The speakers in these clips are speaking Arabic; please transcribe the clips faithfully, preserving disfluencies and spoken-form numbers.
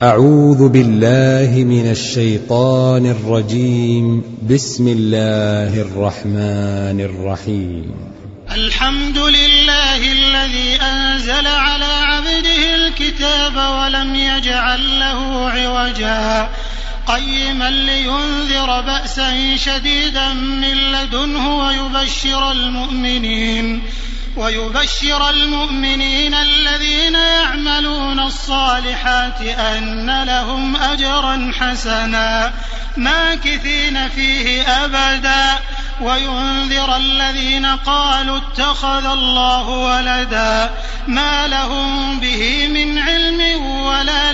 أعوذ بالله من الشيطان الرجيم. بسم الله الرحمن الرحيم. الحمد لله الذي أنزل على عبده الكتاب ولم يجعل له عوجا قيما لينذر بأسا شديدا من لدنه ويبشر المؤمنين ويبشر المؤمنين الذين يعملون الصالحات أن لهم أجرا حسنا ماكثين فيه أبدا وينذر الذين قالوا اتخذ الله ولدا ما لهم به من علم ولا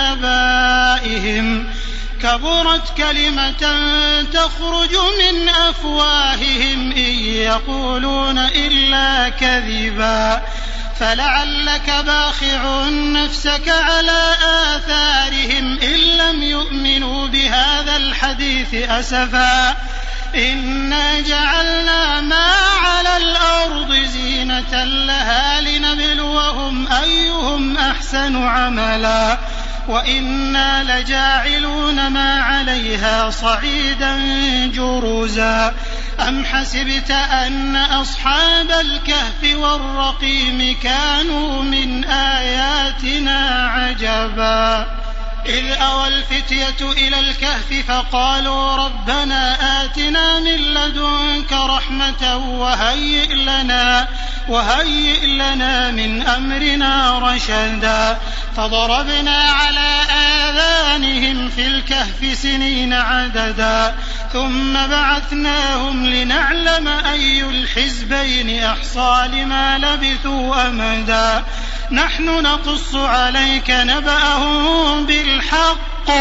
لآبائهم كبرت كلمة تخرج من أفواههم إن يقولون إلا كذبا فلعلك باخع نفسك على آثارهم إن لم يؤمنوا بهذا الحديث أسفا إنا جعلنا ما على الأرض زينة لها لنبلوهم أيهم أحسن عملا وإنا لجاعلون ما عليها صعيدا جرزا أم حسبت أن أصحاب الكهف والرقيم كانوا من آياتنا عجبا إذ أوى الفتية إلى الكهف فقالوا ربنا آتنا من لدنك رحمة وهيئ لنا وهيئ لنا من أمرنا رشدا فضربنا على آذانهم في الكهف سنين عددا ثم بعثناهم لنعلم أي الحزبين أحصى لما لبثوا أمدا نحن نقص عليك نبأهم بالحق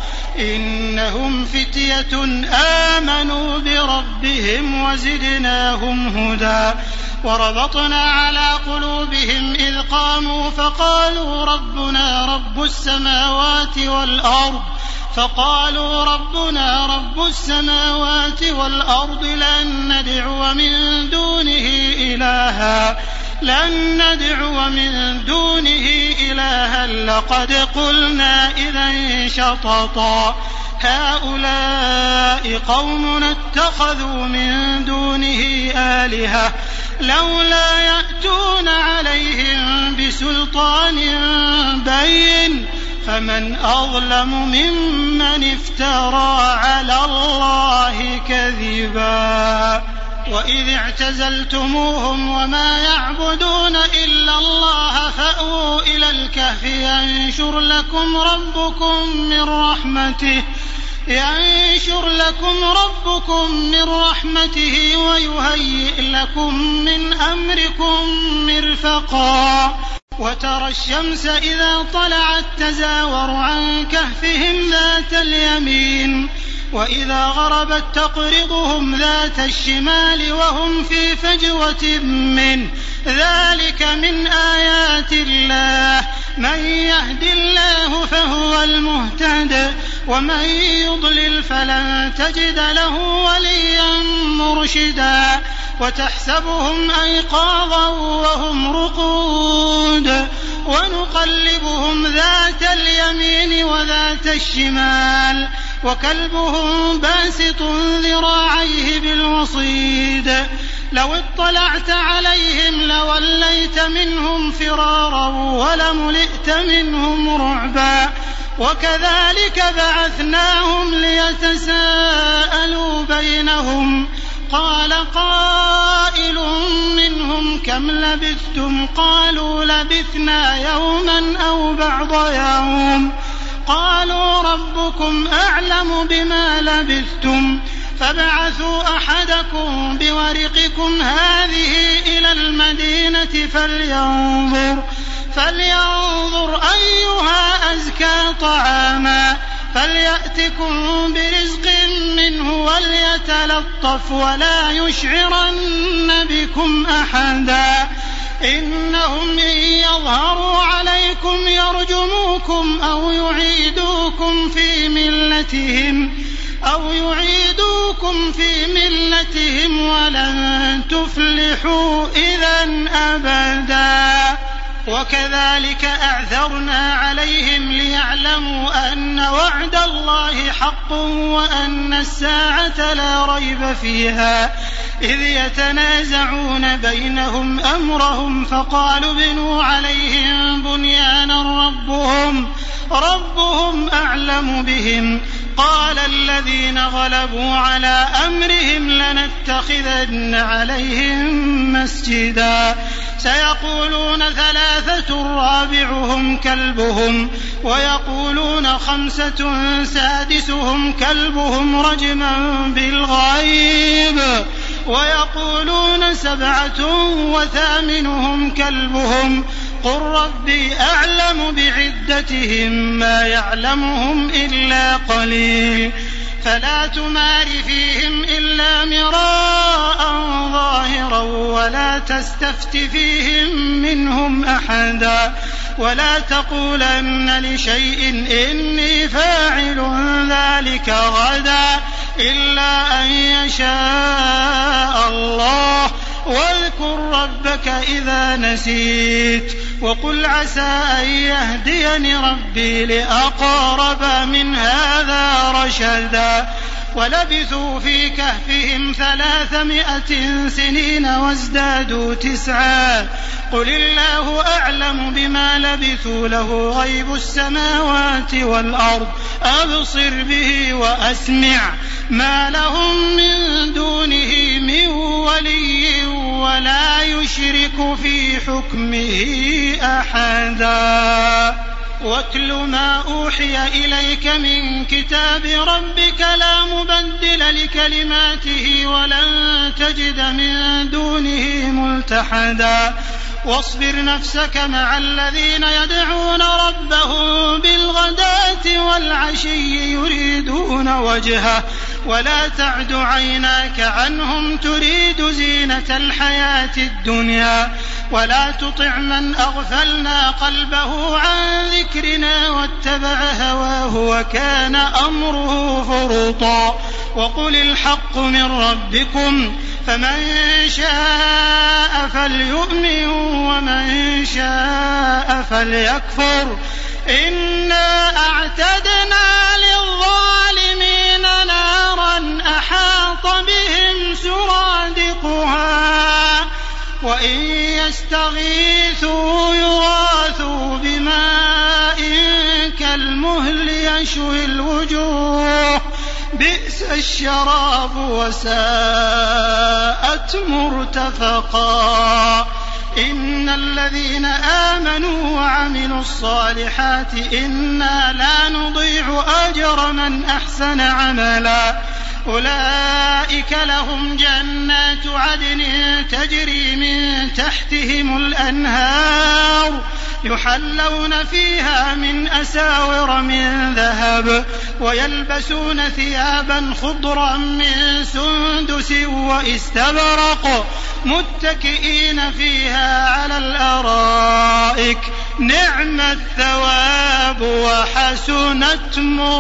إنهم فتية آمنوا بربهم وزدناهم هدى وربطنا على قلوبهم إذ قاموا فقالوا ربنا رب السماوات والأرض فقالوا ربنا رب السماوات والأرض لن ندعو من دونه إلها لن ندعو من دونه إلها لقد قلنا إذا شططا هؤلاء قومنا اتخذوا من دونه آلهة لولا يأتون عليهم بسلطان بين فمن أظلم ممن افترى على الله كذبا وإذ اعتزلتموهم وما يعبدون إلا الله فأووا إلى الكهف ينشر لكم ربكم من رحمته ينشر لكم ربكم من رحمته ويهيئ لكم من أمركم مرفقا وترى الشمس إذا طلعت تزاور عن كهفهم ذات اليمين وإذا غربت تقرضهم ذات الشمال وهم في فجوة منه ذلك من آيات الله من يهد الله فهو المهتد ومن يضلل فلن تجد له وليا مرشدا وتحسبهم أيقاظا وهم رقود ونقلبهم ذات اليمين وذات الشمال وكلبهم باسط ذراعيه بالوصيد لو اطلعت عليهم لوليت منهم فرارا ولملئت منهم رعبا وكذلك بعثناهم ليتساءلوا بينهم قال قائل منهم كم لبثتم قالوا لبثنا يوما أو بعض يوم قالوا ربكم أعلم بما لبثتم فابعثوا أحدكم بورقكم هذه إلى المدينة فلينظر فلينظر أيها أزكى طعاما فليأتكم برزق منه وليتلطف ولا يشعرن بكم أحدا إنهم إن يظهروا عليكم يرجموكم أو يعيدوكم في ملتهم أو يعيدوكم في ملتهم ولن تفلحوا إذا أبدا وكذلك أعثرنا عليهم ليعلموا أن وعد الله حق وأن الساعة لا ريب فيها إذ يتنازعون بينهم أمرهم فقالوا ابنوا عليهم بنيانا ربهم ربهم أعلم بهم قال الذين غلبوا على أمرهم لنتخذن عليهم مسجدا سيقولون ثلاثة رابعهم كلبهم ويقولون خمسة سادسهم كلبهم رجما بالغيب ويقولون سبعة وثامنهم كلبهم قل ربي أعلم بعدتهم ما يعلمهم إلا قليل فلا تمار فيهم إلا مراء ظاهرا ولا تستفت فيهم منهم أحدا ولا تقولن لشيء إني فاعل ذلك غدا إلا أن يشاء الله واذكر ربك إذا نسيت وقل عسى أن يهديني ربي لأقرب من هذا رشدا ولبثوا في كهفهم ثلاثمائة سنين وازدادوا تسعا قل الله أعلم بما لبثوا له غيب السماوات والأرض أبصر به وأسمع ما لهم من دونه من ولي ولا يشرك في حكمه أحدا واتل ما أوحي إليك من كتاب ربك لا مبدل لكلماته ولن تجد من دونه ملتحدا واصبر نفسك مع الذين يدعون ربهم بالغداة والعشي يريدون وجهه ولا تعد عيناك عنهم تريد زينة الحياة الدنيا ولا تطع من أغفلنا قلبه عن ذكرنا واتبع هواه وكان أمره فرطا وقل الحق من ربكم فمن شاء فليؤمن ومن شاء فليكفر إنا أعتدنا للظالمين نارا أحاط بهم سرادقها وإن يستغيثوا يغاثوا بماء كالمهل يشوي الوجوه بئس الشراب وساءت مرتفقا إن الذين آمنوا وعملوا الصالحات إنا لا نضيع أجر من أحسن عملا أولئك لهم جنات عدن تجري من تحتهم الأنهار يحلون فيها من أساور من ذهب ويلبسون ثيابا خضرا من سندس واستبرق متكئين فيها على الأرائك نعم الثواب وحسنت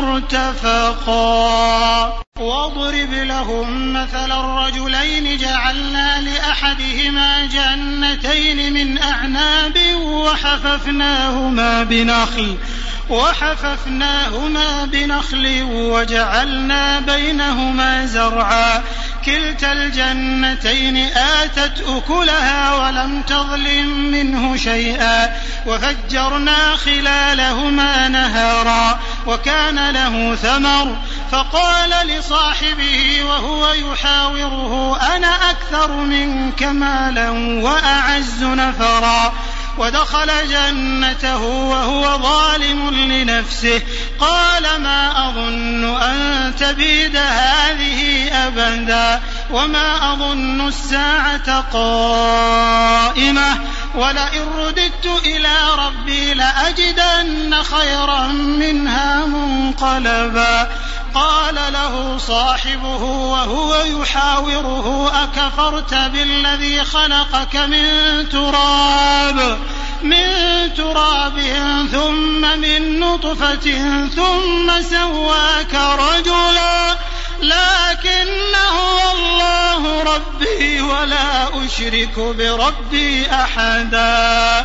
مرتفقا واضرب لهم مثل الرجلين جعلنا لأحدهما جنتين من أعناب وحففناهما بنخل وحففناهما بنخل وجعلنا بينهما زرعا كلتا الجنتين آتت أكلها ولم تظلم منه شيئا وفجرنا خلالهما نهارا وكان له ثمر فقال لصاحبه وهو يحاوره أنا أكثر منك مالا وأعز نفرا ودخل جنته وهو ظالم لنفسه قال ما أظن أن تبيد هذه أبدا وما أظن الساعة قائمة ولئن رددت إلى ربي لأجدن خيرا منها منقلبا قال له صاحبه وهو يحاوره أكفرت بالذي خلقك من تراب من تراب ثم من نطفة ثم سواك رجلا لكن هو الله ربي ولا أشرك بربي أحدا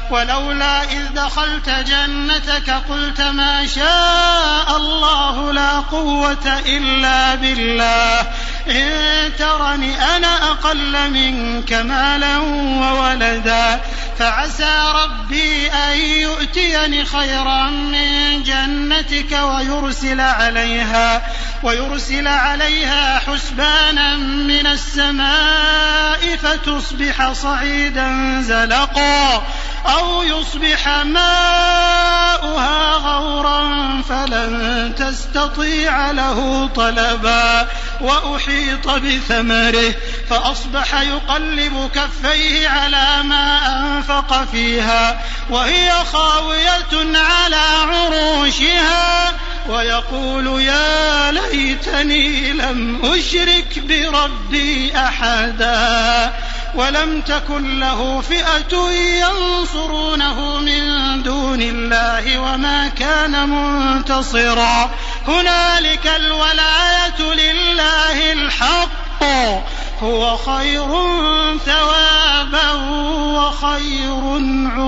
ولولا إذ دخلت جنتك قلت ما شاء الله لا قوة إلا بالله إن ترني أنا أقل منك مالا وولدا فعسى ربي أن يؤتيني خيرا من جنتك ويرسل عليها ويرسل عليها حسبانا من السماء فتصبح صعيدا زلقا أو يصبح ماؤها غورا فلن تستطيع له طلبا وأحيط بثمره فأصبح يقلب كفيه على ما أنفق فيها وهي خاوية على عروشها ويقول يا ليتني لم أشرك بربي أحدا ولم تكن له فئة ينصرونه من دون الله وما كان منتصرا هنالك الولاية لله الحق هو خير ثوابا وخير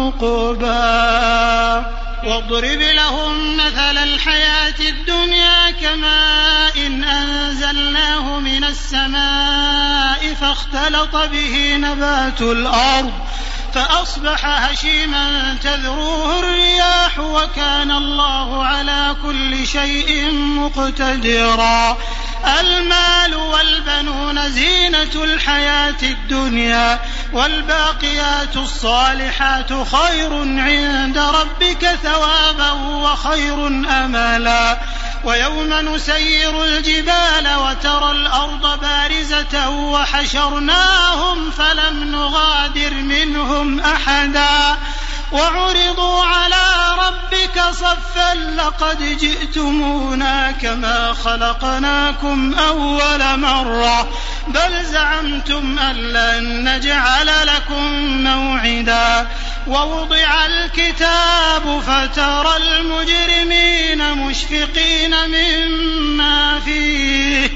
عقبا واضرب لهم مثل الحياة الدنيا كماء إن أنزلناه من السماء فاختلط به نبات الأرض فأصبح هشيما تذروه الرياح وكان الله على كل شيء مقتدرا المال والبنون زينة الحياة الدنيا والباقيات الصالحات خير عند ربك ثوابا وخير أملا ويوم نسير الجبال وترى الأرض بارزة وحشرناهم فلم نغادر منهم أحدا وعرضوا على ربك صفا لقد جئتمونا كما خلقناكم أول مرة بل زعمتم أن لن نجعل لكم موعدا ووضع الكتاب فترى المجرمين مشفقين مما فيه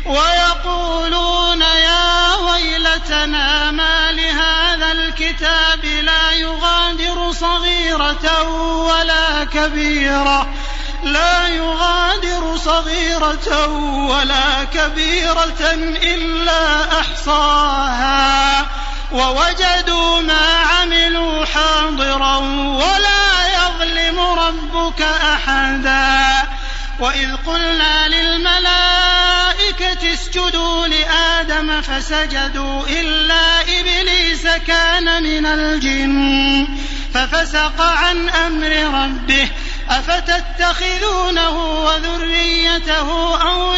ويقولون يا ويلتنا ما لهذا الكتاب لا يغادر صغيرة ولا كبيرة لا يغادر صغيرة ولا كبيرة إلا أحصاها ووجدوا ما عملوا حاضرا ولا يظلم ربك أحدا وإذ قلنا للملائكة اسجدوا لآدم فسجدوا إلا إبليس كان من الجن ففسق عن أمر ربه أفتتخذونه وذريته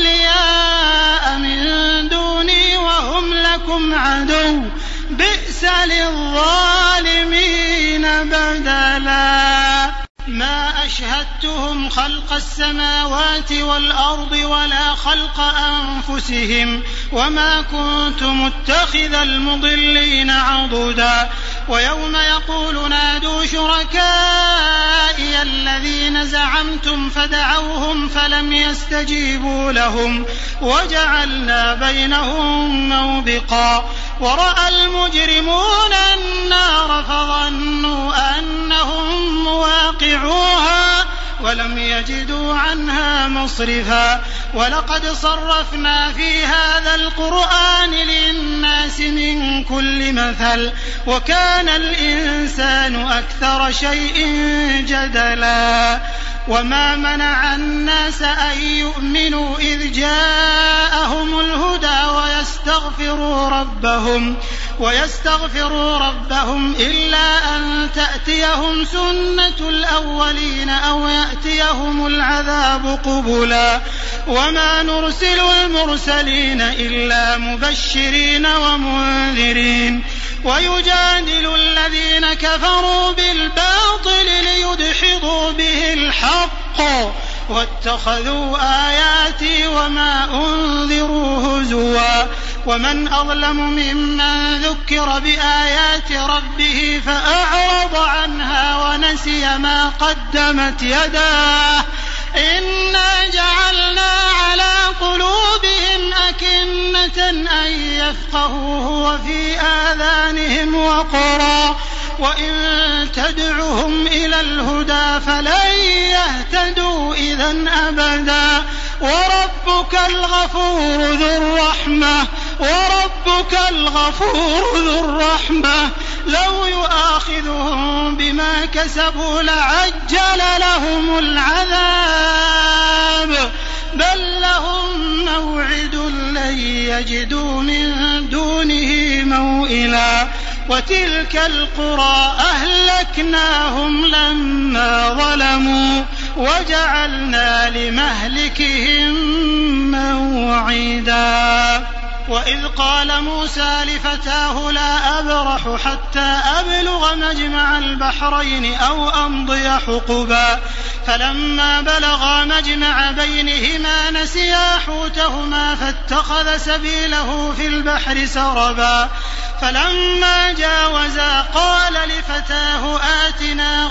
أولياء من دوني وهم لكم عدو بئس للظالمين بدلا ما أشهدتهم خلق السماوات والأرض ولا خلق أنفسهم وما كنت متخذ المضلين عضدا ويوم يقول نادوا شركائي الذين زعمتم فدعوهم فلم يستجيبوا لهم وجعلنا بينهم موبقا ورأى المجرمون النار فظنوا أنهم مواقعوها ولم يجدوا عنها مصرفا ولقد صرفنا في هذا القرآن للناس من كل مثل وكان الإنسان أكثر شيء جدلا وما منع الناس أن يؤمنوا إذ جاءهم الهدى ويستغفروا ربهم ويستغفروا ربهم إلا أن تأتيهم سنة الأولين أو يأتيهم العذاب قبلا وما نرسل المرسلين إلا مبشرين ومنذرين ويجادل الذين كفروا بالباطل ليدحضوا به الحق واتخذوا آياتي وما أنذروا هزوا ومن أظلم ممن ذكر بآيات ربه فأعرض عنها ونسي ما قدمت يداه إنا جعلنا على قلوبهم أكنة أن يفقهوه وفي آذانهم وقرا وإن تدعهم إلى الهدى فلن يهتدوا إذا أبدا وربك الغفور ذو الرحمة وربك الغفور ذو الرحمة لو يؤاخذهم بما كسبوا لعجل لهم العذاب بل لهم موعد لن يجدوا من دونه موئلا وتلك القرى أهلكناهم لما ظلموا وجعلنا لمهلكهم موعدا وإذ قال موسى لفتاه لا أبرح حتى أبلغ مجمع البحرين أو أمضي حقبا فلما بلغا مجمع بينهما نسيا حوتهما فاتخذ سبيله في البحر سربا فلما جاوزا قال لفتاه آتنا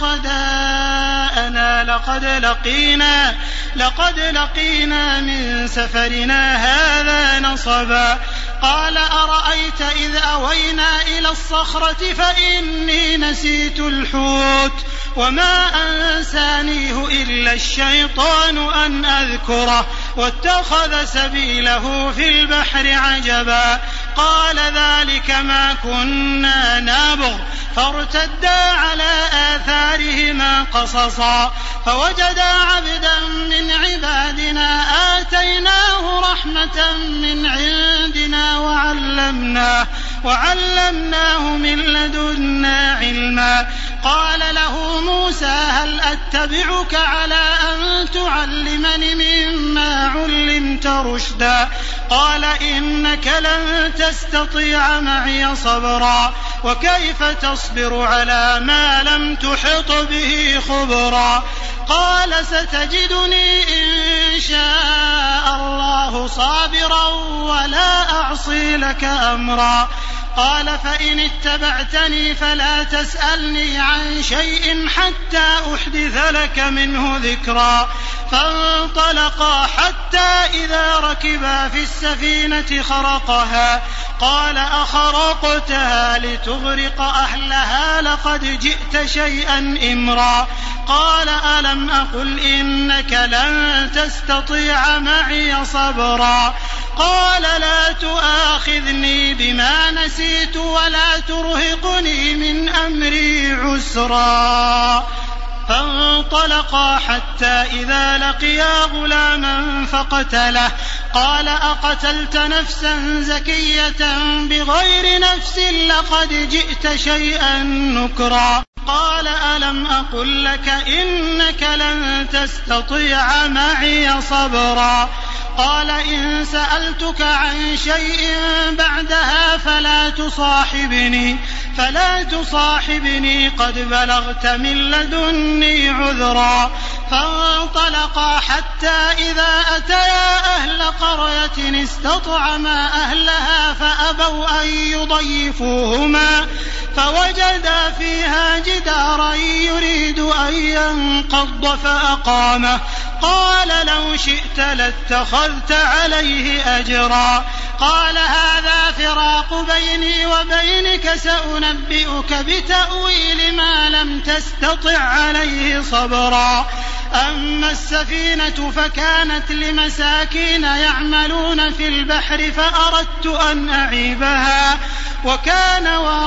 غداءنا لقد لقينا لقد لقينا من سفرنا هذا نصبا قال أرأيت إذ أوينا إلى الصخرة فإني نسيت الحوت وما أنسانيه إلا الشيطان أن أذكره واتخذ سبيله في البحر عجبا قال ذلك ما كنا نابغ فارتدا على آثارهما قصصا فوجدا عبدا من عبادنا آتيناه رحمة من عندنا وعلمناه وعلمناه من لدنا علما قال له موسى هل أتبعك على أن تعلمني مما علمت رشدا قال إنك لن تستطيع معي صبرا وكيف تصبر على ما لم تحط به خبرا قال ستجدني إن شاء الله صابرا ولا أعصي لك أمرا قال فإن اتبعتني فلا تسألني عن شيء حتى أحدث لك منه ذكرا فانطلقا حتى إذا ركبا في السفينة خرقها قال أخرقتها لتغرق أهلها لقد جئت شيئا إمرا قال ألم أقل إنك لن تستطيع معي صبرا قال لا تؤاخذني بما نسيت ولا ترهقني من أمري عسرا فانطلقا حتى إذا لقيا غلاما فقتله قال أقتلت نفسا زكية بغير نفس لقد جئت شيئا نكرا قال ألم أقل لك إنك لن تستطيع معي صبرا قال إن سألتك عن شيء بعدها فلا تصاحبني فلا تصاحبني قد بلغت من لدني عذرا فانطلقا حتى إذا أتيا أهل قرية استطعما أهلها فأبوا أن يضيفوهما فوجدا فيها جدارا يريد أن ينقض فأقامه قال لو شئت لاتخذت عليه أجرا قال هذا فراق بيني وبينك سأنبئك بتأويل ما لم تستطع عليه صبرا أما السفينة فكانت لمساكين يعملون في البحر فأردت أن أعيبها وكان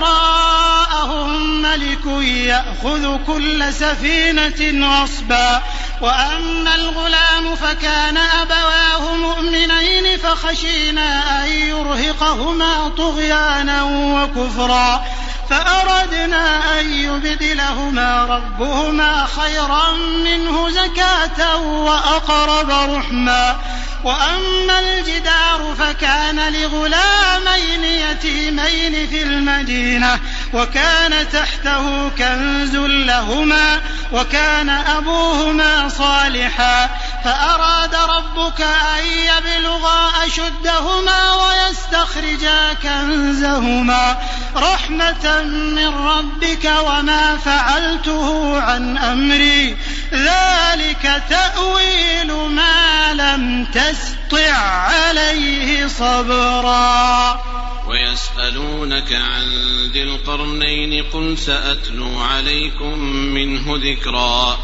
وراءهم ملك يأخذ كل سفينة غصبا وأما الغلام فكان أبواه مؤمنين فخشينا أن يرهقهما طغيانا وكفرا فأردنا أن يبدلهما ربهما خيرا منه زكاة وأقرب رحما وأما الجدار فكان لغلامين يتيمين في المدينة وكان تحته كنز لهما وكان أبوهما صالحا فأراد ربك أن يبلغا أشدهما ويستخرجا كنزهما رحمة من ربك وما فعلته عن أمري ذلك تأويل ما لم تستطع عليه صبرا ويسألونك عن ذي القرنين قل سأتلو عليكم منه ذكرا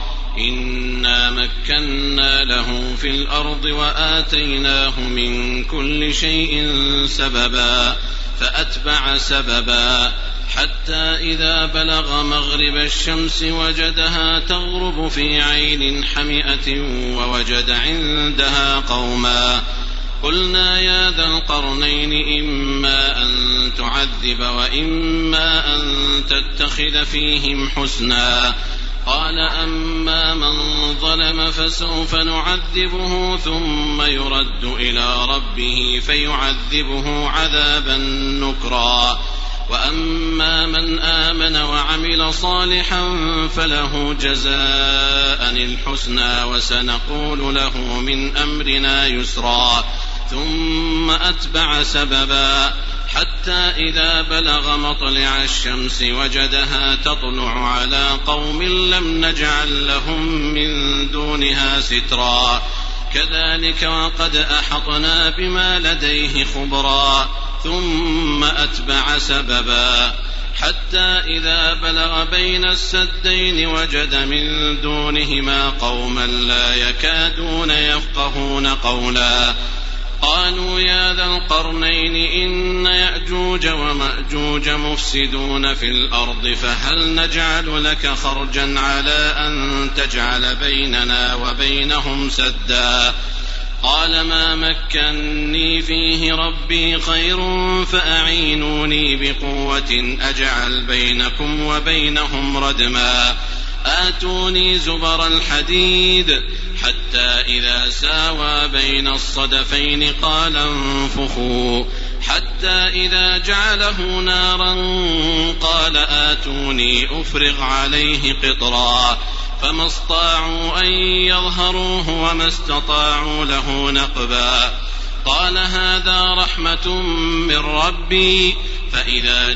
إنا مكنا له في الأرض وآتيناه من كل شيء سببا فأتبع سببا حتى إذا بلغ مغرب الشمس وجدها تغرب في عين حمئة ووجد عندها قوما قلنا يا ذا القرنين إما أن تعذب وإما أن تتخذ فيهم حسنا قال أما من ظلم فسوف نعذبه ثم يرد إلى ربه فيعذبه عذابا نكرا وأما من آمن وعمل صالحا فله جزاء الحسنى وسنقول له من أمرنا يسرا ثم أتبع سببا حتى إذا بلغ مطلع الشمس وجدها تطلع على قوم لم نجعل لهم من دونها سترا كذلك وقد أحطنا بما لديه خبرا ثم أتبع سببا حتى إذا بلغ بين السدين وجد من دونهما قوما لا يكادون يفقهون قولا قالوا يا ذا القرنين إن يأجوج ومأجوج مفسدون في الأرض فهل نجعل لك خرجا على أن تجعل بيننا وبينهم سدا قال ما مكني فيه ربي خير فأعينوني بقوة أجعل بينكم وبينهم ردما آتوني زبر الحديد حتى إذا ساوى بين الصدفين قال انفخوا حتى إذا جعله نارا قال آتوني أفرغ عليه قطرا فما استطاعوا أن يظهروه وما استطاعوا له نقبا قال هذا رحمة من ربي فإذا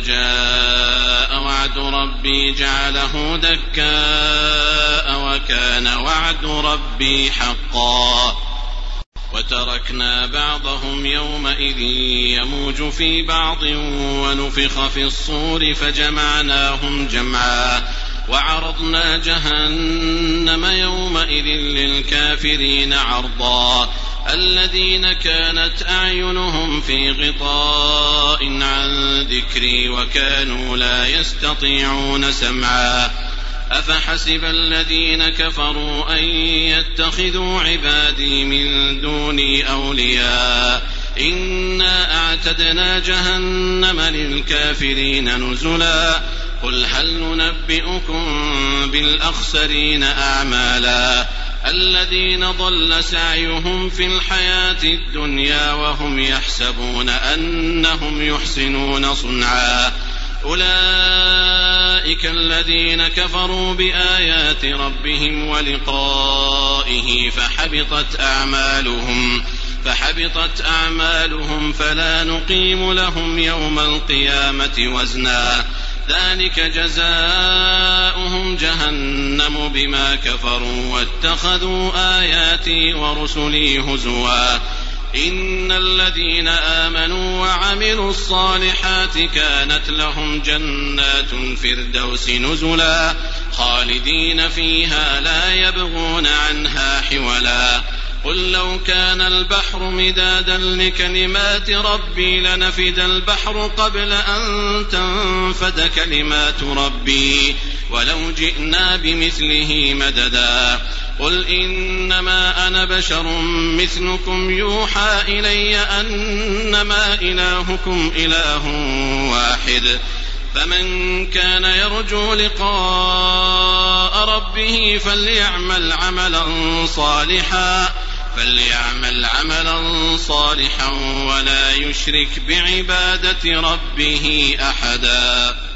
جاء وعد ربي جعله دكاء وكان وعد ربي حقا وتركنا بعضهم يومئذ يموج في بعض ونفخ في الصور فجمعناهم جمعا وعرضنا جهنم يومئذ للكافرين عرضا الذين كانت أعينهم في غطاء عن ذكري وكانوا لا يستطيعون سمعا أفحسب الذين كفروا أن يتخذوا عبادي من دوني أولياء إنا أعتدنا جهنم للكافرين نزلا قل هل ننبئكم بالأخسرين أعمالا الذين ضل سعيهم في الحياة الدنيا وهم يحسبون أنهم يحسنون صنعا أولئك الذين كفروا بآيات ربهم ولقائه فحبطت أعمالهم فحبطت أعمالهم فلا نقيم لهم يوم القيامة وزنا ذلك جزاؤهم جهنم بما كفروا واتخذوا آياتي ورسلي هزوا إن الذين آمنوا وعملوا الصالحات كانت لهم جنات الفردوس نزلا خالدين فيها لا يبغون عنها حولا قل لو كان البحر مدادا لكلمات ربي لنفد البحر قبل أن تنفد كلمات ربي ولو جئنا بمثله مددا قل إنما أنا بشر مثلكم يوحى إلي أنما إلهكم إله واحد فمن كان يرجو لقاء ربه فليعمل عملا صالحا فليعمل عملا صالحا ولا يشرك بعبادة ربه أحدا.